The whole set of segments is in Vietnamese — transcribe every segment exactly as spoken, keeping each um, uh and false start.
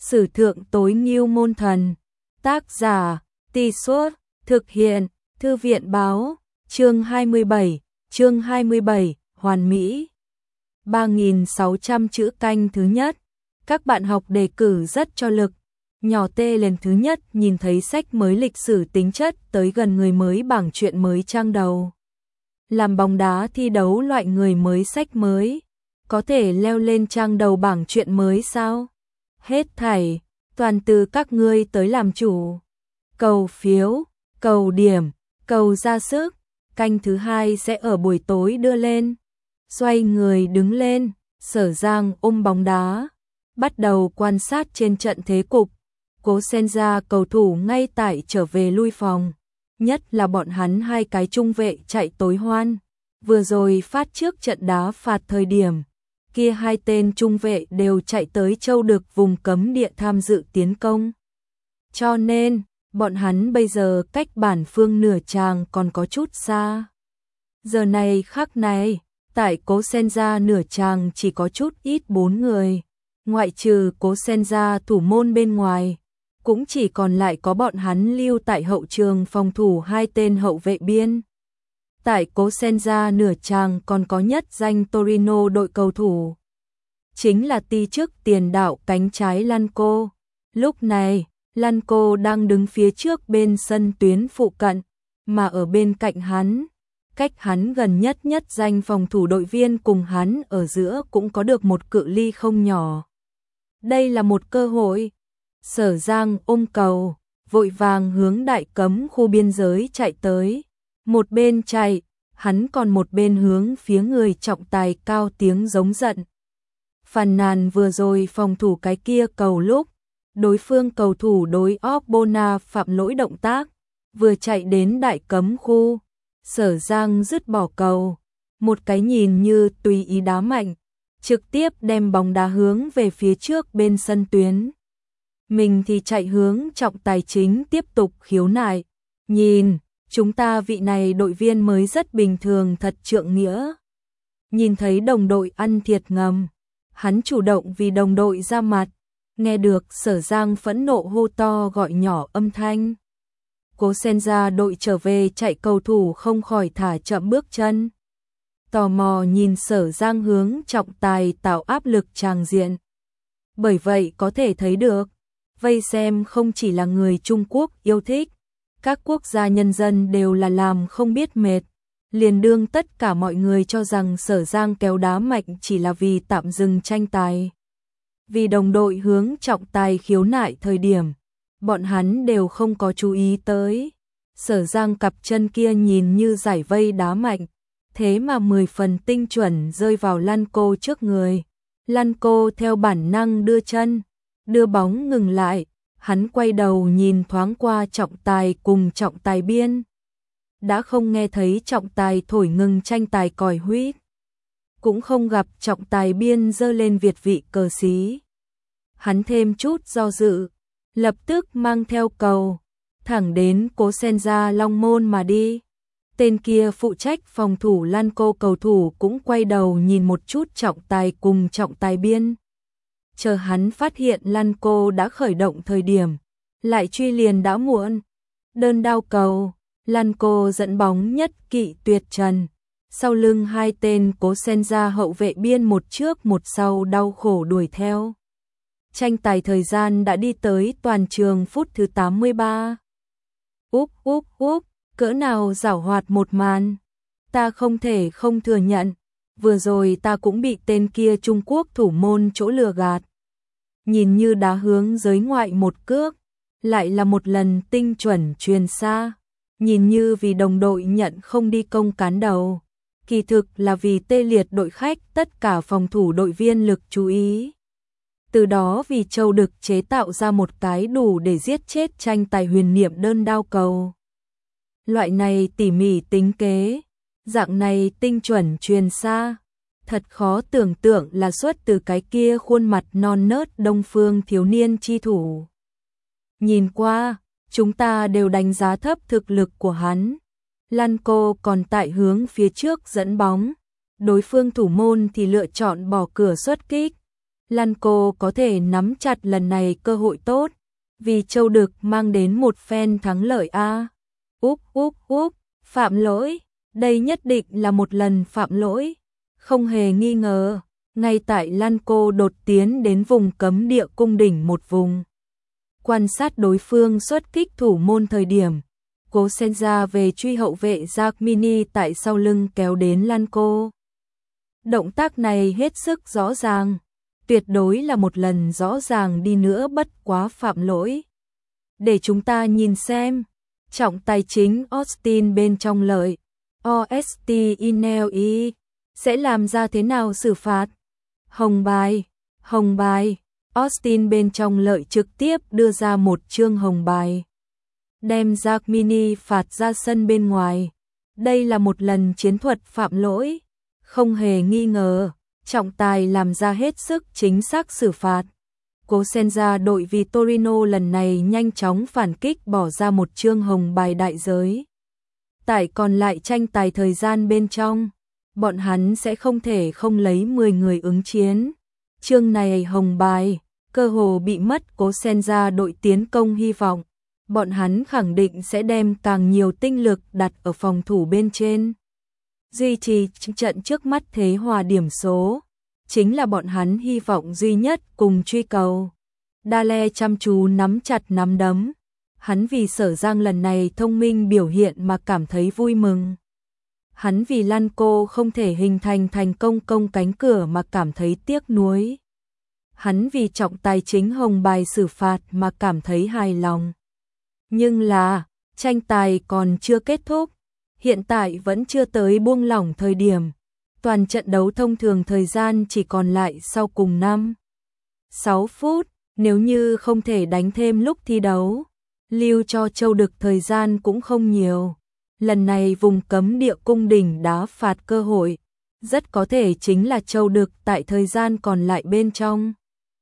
Sử thượng tối ngưu môn thần. Tác giả, Tì Suốt, thực hiện, Thư viện báo, chương hai mươi bảy, chương hai mươi bảy, hoàn mỹ. ba nghìn sáu trăm chữ canh thứ nhất. Các bạn học đề cử rất cho lực. Nhỏ tê lần thứ nhất nhìn thấy sách mới lịch sử tính chất tới gần người mới bảng truyện mới trang đầu. Làm bóng đá thi đấu loại người mới sách mới. Có thể leo lên trang đầu bảng truyện mới sao? Hết thảy, toàn từ các ngươi tới làm chủ. Cầu phiếu, cầu điểm, cầu ra sức. Canh thứ hai sẽ ở buổi tối đưa lên. Xoay người đứng lên, Sở Giang ôm bóng đá. Bắt đầu quan sát trên trận thế cục. Cố Senja cầu thủ ngay tại trở về lui phòng. Nhất là bọn hắn hai cái trung vệ chạy tối hoan. Vừa rồi phát trước trận đá phạt thời điểm. Kia hai tên trung vệ đều chạy tới châu được vùng cấm địa tham dự tiến công. Cho nên, bọn hắn bây giờ cách bản phương nửa tràng còn có chút xa. Giờ này khắc này, tại Cố Senja nửa tràng chỉ có chút ít bốn người. Ngoại trừ Cố Senja thủ môn bên ngoài, cũng chỉ còn lại có bọn hắn lưu tại hậu trường phòng thủ hai tên hậu vệ biên. Tại Cố Senja nửa tràng còn có nhất danh Torino đội cầu thủ. Chính là ti chức tiền đạo cánh trái Lanco. Lúc này, Lanco đang đứng phía trước bên sân tuyến phụ cận, mà ở bên cạnh hắn, cách hắn gần nhất nhất danh phòng thủ đội viên cùng hắn ở giữa cũng có được một cự ly không nhỏ. Đây là một cơ hội. Sở Giang ôm cầu, vội vàng hướng đại cấm khu biên giới chạy tới. Một bên chạy, hắn còn một bên hướng phía người trọng tài cao tiếng giống giận. Phàn nàn vừa rồi phòng thủ cái kia cầu lúc, đối phương cầu thủ đối Ogbonna phạm lỗi động tác, vừa chạy đến đại cấm khu, Sở Giang dứt bỏ cầu, một cái nhìn như tùy ý đá mạnh, trực tiếp đem bóng đá hướng về phía trước bên sân tuyến. Mình thì chạy hướng trọng tài chính tiếp tục khiếu nại, nhìn, chúng ta vị này đội viên mới rất bình thường thật trượng nghĩa. Nhìn thấy đồng đội ăn thiệt ngầm, hắn chủ động vì đồng đội ra mặt, nghe được Sở Giang phẫn nộ hô to gọi nhỏ âm thanh. Cố Senja đội trở về chạy cầu thủ không khỏi thả chậm bước chân. Tò mò nhìn Sở Giang hướng trọng tài tạo áp lực tràng diện. Bởi vậy có thể thấy được, vây xem không chỉ là người Trung Quốc yêu thích, các quốc gia nhân dân đều là làm không biết mệt. Liền đương tất cả mọi người cho rằng Sở Giang kéo đá mạnh chỉ là vì tạm dừng tranh tài. Vì đồng đội hướng trọng tài khiếu nại thời điểm, bọn hắn đều không có chú ý tới. Sở Giang cặp chân kia nhìn như giải vây đá mạnh, thế mà mười phần tinh chuẩn rơi vào Lanco trước người. Lanco theo bản năng đưa chân, đưa bóng ngừng lại, hắn quay đầu nhìn thoáng qua trọng tài cùng trọng tài biên. Đã không nghe thấy trọng tài thổi ngừng tranh tài còi huýt, cũng không gặp trọng tài biên giơ lên việt vị cờ xí. Hắn thêm chút do dự, lập tức mang theo cầu, thẳng đến Cố Senja long môn mà đi. Tên kia phụ trách phòng thủ Lanco cầu thủ cũng quay đầu nhìn một chút trọng tài cùng trọng tài biên. Chờ hắn phát hiện Lanco đã khởi động thời điểm, lại truy liền đã muộn. Đơn đao cầu, Lanco dẫn bóng nhất kỵ tuyệt trần. Sau lưng hai tên Cố Senja hậu vệ biên một trước một sau đau khổ đuổi theo. Tranh tài thời gian đã đi tới toàn trường phút thứ tám mươi ba. Úp úp úp, cỡ nào giảo hoạt một màn. Ta không thể không thừa nhận, vừa rồi ta cũng bị tên kia Trung Quốc thủ môn chỗ lừa gạt. Nhìn như đá hướng giới ngoại một cước, lại là một lần tinh chuẩn truyền xa. Nhìn như vì đồng đội nhận không đi công cán đầu, kỳ thực là vì tê liệt đội khách tất cả phòng thủ đội viên lực chú ý. Từ đó vì châu đực chế tạo ra một cái đủ để giết chết tranh tài huyền niệm đơn đao cầu. Loại này tỉ mỉ tính kế, dạng này tinh chuẩn truyền xa, thật khó tưởng tượng là xuất từ cái kia khuôn mặt non nớt đông phương thiếu niên chi thủ. Nhìn qua, chúng ta đều đánh giá thấp thực lực của hắn. Lanco còn tại hướng phía trước dẫn bóng, đối phương thủ môn thì lựa chọn bỏ cửa xuất kích. Lan Cô có thể nắm chặt lần này cơ hội tốt, vì Châu Đực mang đến một phen thắng lợi a. Úp úp úp, phạm lỗi, đây nhất định là một lần phạm lỗi, không hề nghi ngờ. Ngay tại Lan Cô đột tiến đến vùng cấm địa cung đỉnh một vùng, quan sát đối phương xuất kích thủ môn thời điểm, Cố Senja về truy hậu vệ Jack Mini tại sau lưng kéo đến Lan Cô. Động tác này hết sức rõ ràng, tuyệt đối là một lần rõ ràng đi nữa bất quá phạm lỗi. Để chúng ta nhìn xem, trọng tài chính Austin bên trong lợi, Austin sẽ làm ra thế nào xử phạt. Hồng bài, hồng bài, Austin bên trong lợi trực tiếp đưa ra một chương hồng bài, đem Jack Mini phạt ra sân bên ngoài. Đây là một lần chiến thuật phạm lỗi, không hề nghi ngờ, trọng tài làm ra hết sức chính xác xử phạt. Cố Senja đội Vitorino lần này nhanh chóng phản kích bỏ ra một chương hồng bài đại giới. Tại còn lại tranh tài thời gian bên trong, bọn hắn sẽ không thể không lấy mười người ứng chiến. Chương này hồng bài, cơ hồ bị mất. Cố Senja đội tiến công hy vọng, bọn hắn khẳng định sẽ đem càng nhiều tinh lực đặt ở phòng thủ bên trên. Duy trì trận trước mắt thế hòa điểm số, chính là bọn hắn hy vọng duy nhất cùng truy cầu. Dale chăm chú nắm chặt nắm đấm, hắn vì Sở Giang lần này thông minh biểu hiện mà cảm thấy vui mừng. Hắn vì Lan Cô không thể hình thành thành công công cánh cửa mà cảm thấy tiếc nuối. Hắn vì trọng tài chính hồng bài xử phạt mà cảm thấy hài lòng. Nhưng là, tranh tài còn chưa kết thúc, hiện tại vẫn chưa tới buông lỏng thời điểm. Toàn trận đấu thông thường thời gian chỉ còn lại sau cùng năm sáu phút, nếu như không thể đánh thêm lúc thi đấu, lưu cho Châu Đực thời gian cũng không nhiều. Lần này vùng cấm địa cung đỉnh đá phạt cơ hội, rất có thể chính là Châu Đực tại thời gian còn lại bên trong.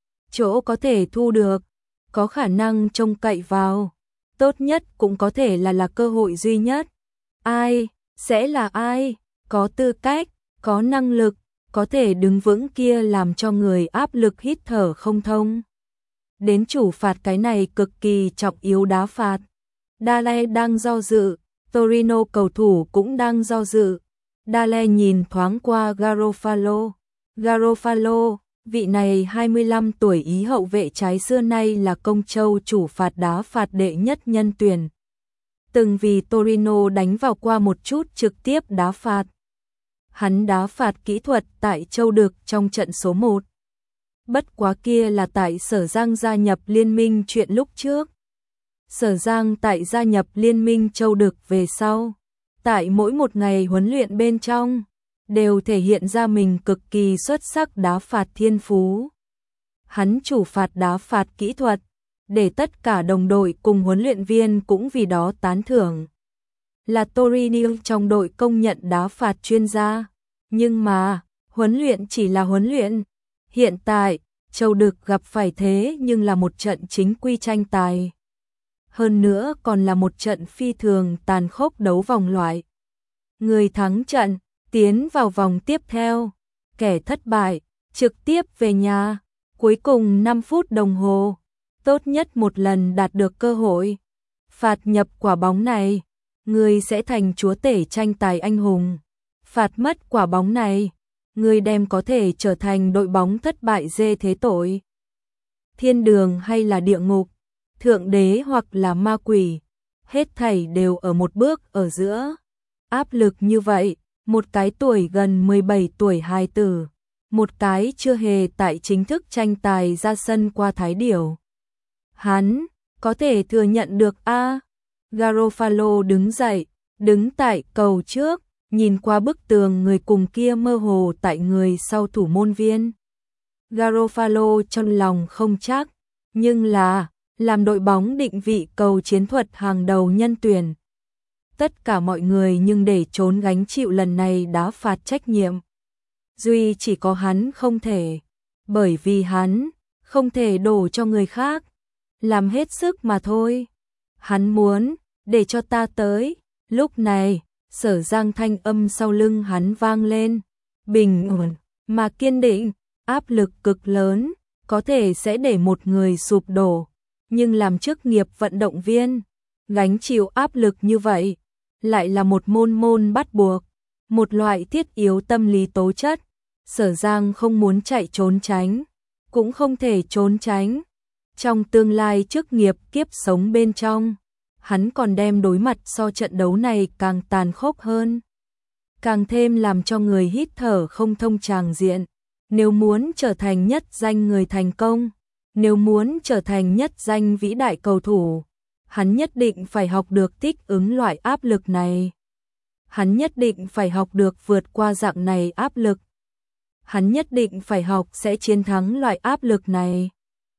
Chỗ có thể thu được, có khả năng trông cậy vào, tốt nhất cũng có thể là là cơ hội duy nhất. Ai, sẽ là ai, có tư cách, có năng lực, có thể đứng vững kia làm cho người áp lực hít thở không thông. Đến chủ phạt cái này cực kỳ trọng yếu đá phạt. Dale đang do dự, Torino cầu thủ cũng đang do dự. Dale nhìn thoáng qua Garofalo. Garofalo, vị này hai mươi lăm tuổi Ý hậu vệ trái xưa nay là Công Châu chủ phạt đá phạt đệ nhất nhân tuyển. Từng vì Torino đánh vào qua một chút trực tiếp đá phạt. Hắn đá phạt kỹ thuật tại Châu Đực trong trận số một. Bất quá kia là tại Sở Giang gia nhập liên minh chuyện lúc trước. Sở Giang tại gia nhập liên minh Châu Đực về sau, tại mỗi một ngày huấn luyện bên trong, đều thể hiện ra mình cực kỳ xuất sắc đá phạt thiên phú. Hắn chủ phạt đá phạt kỹ thuật, để tất cả đồng đội cùng huấn luyện viên cũng vì đó tán thưởng. Là Torino trong đội công nhận đá phạt chuyên gia, nhưng mà, huấn luyện chỉ là huấn luyện. Hiện tại, Châu Đực gặp phải thế nhưng là một trận chính quy tranh tài. Hơn nữa còn là một trận phi thường tàn khốc đấu vòng loại. Người thắng trận, tiến vào vòng tiếp theo. Kẻ thất bại, trực tiếp về nhà. Cuối cùng năm phút đồng hồ, tốt nhất một lần đạt được cơ hội. Phạt nhập quả bóng này, người sẽ thành chúa tể tranh tài anh hùng. Phạt mất quả bóng này, người đem có thể trở thành đội bóng thất bại dê thế tội. Thiên đường hay là địa ngục, thượng đế hoặc là ma quỷ, hết thảy đều ở một bước ở giữa. Áp lực như vậy, một cái tuổi gần mười bảy tuổi hài tử, một cái chưa hề tại chính thức tranh tài ra sân qua thái điểu. Hắn, có thể thừa nhận được a à? Garofalo đứng dậy, đứng tại cầu trước, nhìn qua bức tường người cùng kia mơ hồ tại người sau thủ môn viên. Garofalo trong lòng không chắc, nhưng là, làm đội bóng định vị cầu chiến thuật hàng đầu nhân tuyển. Tất cả mọi người nhưng để trốn gánh chịu lần này đá phạt trách nhiệm. Duy chỉ có hắn không thể, bởi vì hắn không thể đổ cho người khác, làm hết sức mà thôi. Hắn muốn, để cho ta tới. Lúc này, Sở Giang thanh âm sau lưng hắn vang lên, bình ổn mà kiên định, áp lực cực lớn, có thể sẽ để một người sụp đổ, nhưng làm chức nghiệp vận động viên, gánh chịu áp lực như vậy, lại là một môn môn bắt buộc, một loại thiết yếu tâm lý tố chất. Sở Giang không muốn chạy trốn tránh, cũng không thể trốn tránh. Trong tương lai chức nghiệp kiếp sống bên trong, hắn còn đem đối mặt so trận đấu này càng tàn khốc hơn, càng thêm làm cho người hít thở không thông tràng diện. Nếu muốn trở thành nhất danh người thành công, nếu muốn trở thành nhất danh vĩ đại cầu thủ, hắn nhất định phải học được thích ứng loại áp lực này. Hắn nhất định phải học được vượt qua dạng này áp lực. Hắn nhất định phải học sẽ chiến thắng loại áp lực này.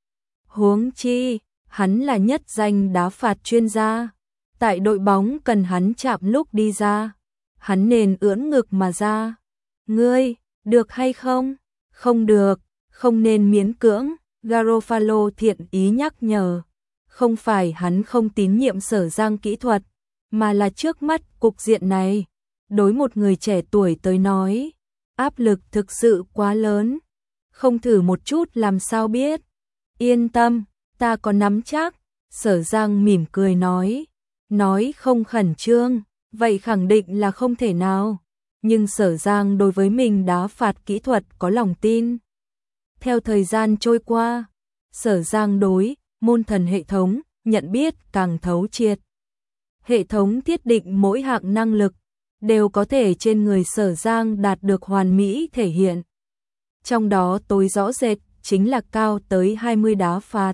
Huống chi, hắn là nhất danh đá phạt chuyên gia. Tại đội bóng cần hắn chạm lúc đi ra, hắn nên ưỡn ngực mà ra. Ngươi, được hay không? Không được, không nên miễn cưỡng. Garofalo thiện ý nhắc nhở. Không phải hắn không tín nhiệm Sở Giang kỹ thuật, mà là trước mắt cục diện này, đối một người trẻ tuổi tới nói, áp lực thực sự quá lớn. Không thử một chút làm sao biết. Yên tâm, ta có nắm chắc. Sở Giang mỉm cười nói. Nói không khẩn trương, vậy khẳng định là không thể nào. Nhưng Sở Giang đối với mình đá phạt kỹ thuật có lòng tin. Theo thời gian trôi qua, Sở Giang đối môn thần hệ thống nhận biết càng thấu triệt. Hệ thống thiết định mỗi hạng năng lực đều có thể trên người Sở Giang đạt được hoàn mỹ thể hiện. Trong đó tối rõ rệt chính là cao tới hai mươi đá phạt.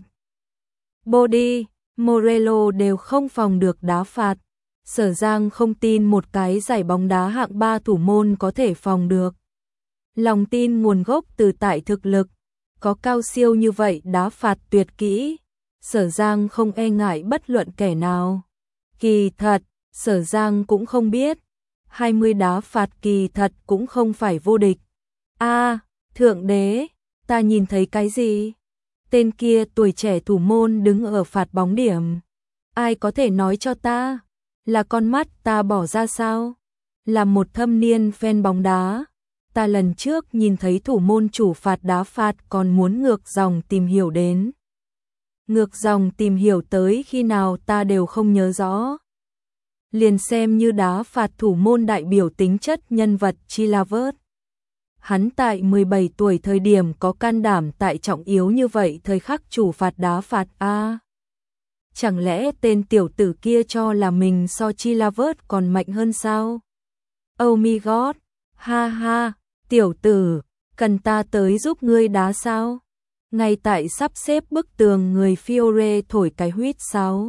Body, Morello đều không phòng được đá phạt. Sở Giang không tin một cái giải bóng đá hạng ba thủ môn có thể phòng được. Lòng tin nguồn gốc từ tại thực lực, có cao siêu như vậy đá phạt tuyệt kỹ, Sở Giang không e ngại bất luận kẻ nào. Kỳ thật, Sở Giang cũng không biết, hai mươi đá phạt kỳ thật cũng không phải vô địch. A, thượng đế, ta nhìn thấy cái gì? Tên kia tuổi trẻ thủ môn đứng ở phạt bóng điểm. Ai có thể nói cho ta? Là con mắt ta bỏ ra sao? Là một thâm niên fan bóng đá. Ta lần trước nhìn thấy thủ môn chủ phạt đá phạt còn muốn ngược dòng tìm hiểu đến. Ngược dòng tìm hiểu tới khi nào ta đều không nhớ rõ. Liền xem như đá phạt thủ môn đại biểu tính chất nhân vật Chilavert. Hắn tại mười bảy tuổi thời điểm có can đảm tại trọng yếu như vậy thời khắc chủ phạt đá phạt A. Chẳng lẽ tên tiểu tử kia cho là mình so Chilavert còn mạnh hơn sao? Oh my god, ha ha, tiểu tử, cần ta tới giúp ngươi đá sao? Ngay tại sắp xếp bức tường người Fiore thổi cái huýt sáo.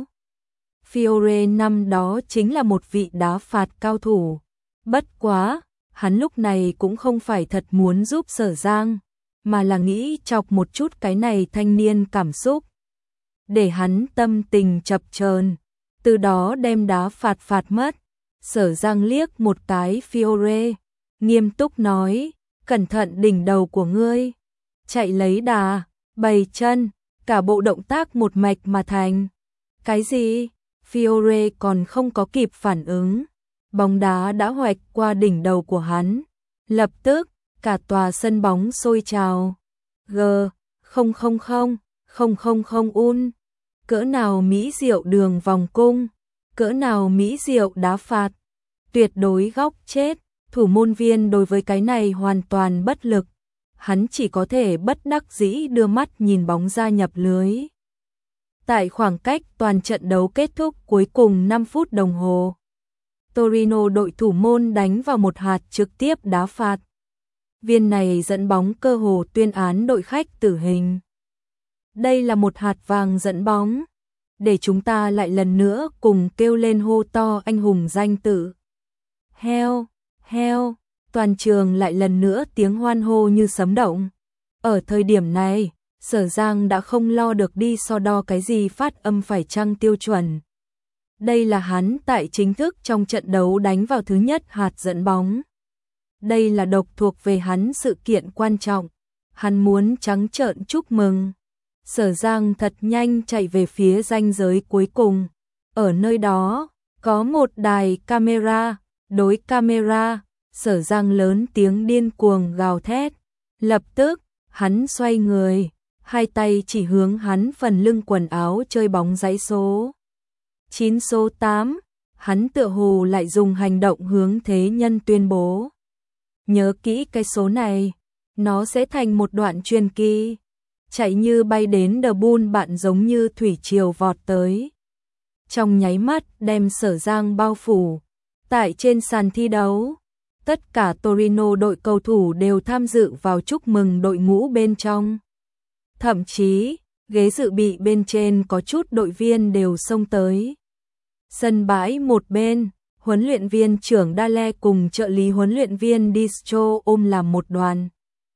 Fiore năm đó chính là một vị đá phạt cao thủ. Bất quá, hắn lúc này cũng không phải thật muốn giúp Sở Giang, mà là nghĩ chọc một chút cái này thanh niên cảm xúc. Để hắn tâm tình chập chờn, từ đó đem đá phạt phạt mất. Sở Giang liếc một cái Fiore, nghiêm túc nói, cẩn thận đỉnh đầu của ngươi. Chạy lấy đà, bày chân, cả bộ động tác một mạch mà thành. Cái gì? Fiore còn không có kịp phản ứng. Bóng đá đã hoạch qua đỉnh đầu của hắn. Lập tức, cả tòa sân bóng sôi trào. G, không không không, không không không un. Cỡ nào mỹ diệu đường vòng cung, cỡ nào mỹ diệu đá phạt. Tuyệt đối góc chết, thủ môn viên đối với cái này hoàn toàn bất lực. Hắn chỉ có thể bất đắc dĩ đưa mắt nhìn bóng ra nhập lưới. Tại khoảng cách toàn trận đấu kết thúc cuối cùng năm phút đồng hồ, Torino đội thủ môn đánh vào một hạt trực tiếp đá phạt. Viên này dẫn bóng cơ hồ tuyên án đội khách tử hình. Đây là một hạt vàng dẫn bóng, để chúng ta lại lần nữa cùng kêu lên hô to anh hùng danh tự. Heo, heo, toàn trường lại lần nữa tiếng hoan hô như sấm động. Ở thời điểm này, Sở Giang đã không lo được đi so đo cái gì phát âm phải chăng tiêu chuẩn. Đây là hắn tại chính thức trong trận đấu đánh vào thứ nhất hạt dẫn bóng. Đây là độc thuộc về hắn sự kiện quan trọng. Hắn muốn trắng trợn chúc mừng. Sở Giang thật nhanh chạy về phía ranh giới cuối cùng. Ở nơi đó, có một đài camera, đối camera, Sở Giang lớn tiếng điên cuồng gào thét. Lập tức, hắn xoay người, hai tay chỉ hướng hắn phần lưng quần áo chơi bóng dãy số chín số tám, hắn tựa hồ lại dùng hành động hướng thế nhân tuyên bố. Nhớ kỹ cái số này, nó sẽ thành một đoạn truyền kỳ. Chạy như bay đến The Bull, bạn giống như thủy triều vọt tới. Trong nháy mắt đem Sở Giang bao phủ. Tại trên sàn thi đấu, tất cả Torino đội cầu thủ đều tham dự vào chúc mừng đội ngũ bên trong. Thậm chí, ghế dự bị bên trên có chút đội viên đều xông tới. Sân bãi một bên, huấn luyện viên trưởng Dale cùng trợ lý huấn luyện viên Distro ôm làm một đoàn.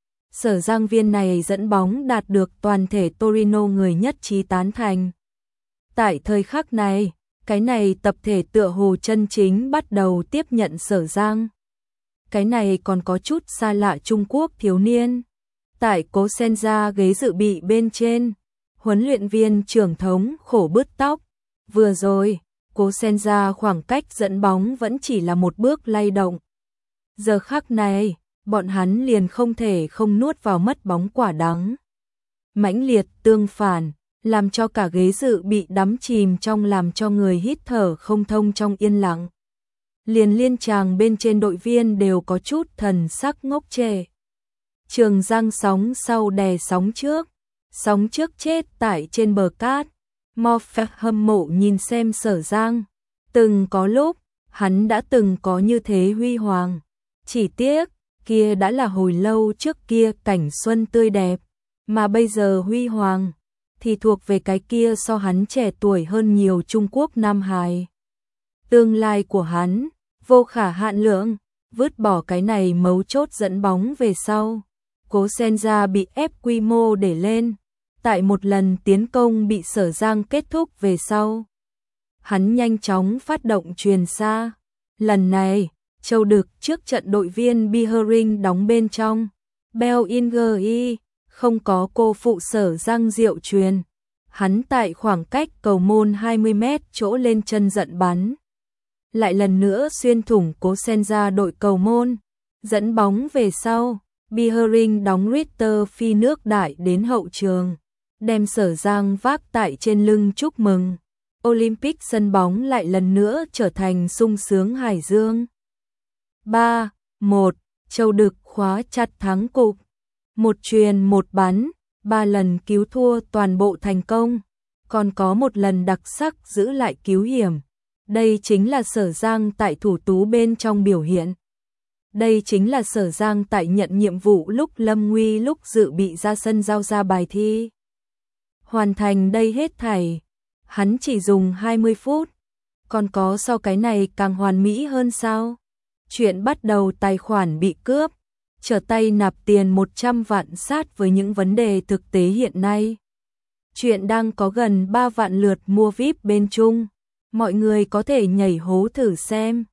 Sở Giang viên này dẫn bóng đạt được toàn thể Torino người nhất trí tán thành. Tại thời khắc này, cái này tập thể tựa hồ chân chính bắt đầu tiếp nhận Sở Giang. Cái này còn có chút xa lạ Trung Quốc thiếu niên. Tại cố Senza ghế dự bị bên trên, huấn luyện viên trưởng thống khổ bứt tóc. Vừa rồi, cố Senza khoảng cách dẫn bóng vẫn chỉ là một bước lay động. Giờ khắc này, bọn hắn liền không thể không nuốt vào mất bóng quả đắng. Mãnh liệt tương phản, làm cho cả ghế dự bị đắm chìm trong làm cho người hít thở không thông trong yên lặng. Liền liên tràng bên trên đội viên đều có chút thần sắc ngốc trệ. Trường Giang sóng sau đè sóng trước, sóng trước chết tại trên bờ cát. Moffat hâm mộ nhìn xem Sở Giang, từng có lúc, hắn đã từng có như thế huy hoàng. Chỉ tiếc, kia đã là hồi lâu trước kia cảnh xuân tươi đẹp, mà bây giờ huy hoàng, thì thuộc về cái kia so hắn trẻ tuổi hơn nhiều Trung Quốc Nam Hải. Tương lai của hắn, vô khả hạn lượng, vứt bỏ cái này mấu chốt dẫn bóng về sau. Cố Senza bị ép quy mô để lên, tại một lần tiến công bị Sở Giang kết thúc về sau. Hắn nhanh chóng phát động truyền xa. Lần này, Châu Đực trước trận đội viên Bihering đóng bên trong. Bellingham không có cô phụ Sở Giang diệu truyền. Hắn tại khoảng cách cầu môn hai mươi mét chỗ lên chân giận bắn. Lại lần nữa xuyên thủng Cố Senza đội cầu môn. Dẫn bóng về sau, Bihering đóng Ritter phi nước đại đến hậu trường. Đem Sở Giang vác tại trên lưng chúc mừng. Olympic sân bóng lại lần nữa trở thành sung sướng hải dương. ba một, Châu Đực khóa chặt thắng cục. Một truyền một bắn, ba lần cứu thua toàn bộ thành công. Còn có một lần đặc sắc giữ lại cứu hiểm. Đây chính là Sở Giang tại thủ tú bên trong biểu hiện. Đây chính là Sở Giang tại nhận nhiệm vụ lúc lâm nguy lúc dự bị ra sân giao ra bài thi. Hoàn thành đây hết thảy, hắn chỉ dùng hai mươi phút. Còn có so cái này càng hoàn mỹ hơn sao? Chuyện bắt đầu tài khoản bị cướp, trở tay nạp tiền một trăm vạn sát với những vấn đề thực tế hiện nay. Chuyện đang có gần ba vạn lượt mua vi ai pi bên Trung. Mọi người có thể nhảy hố thử xem.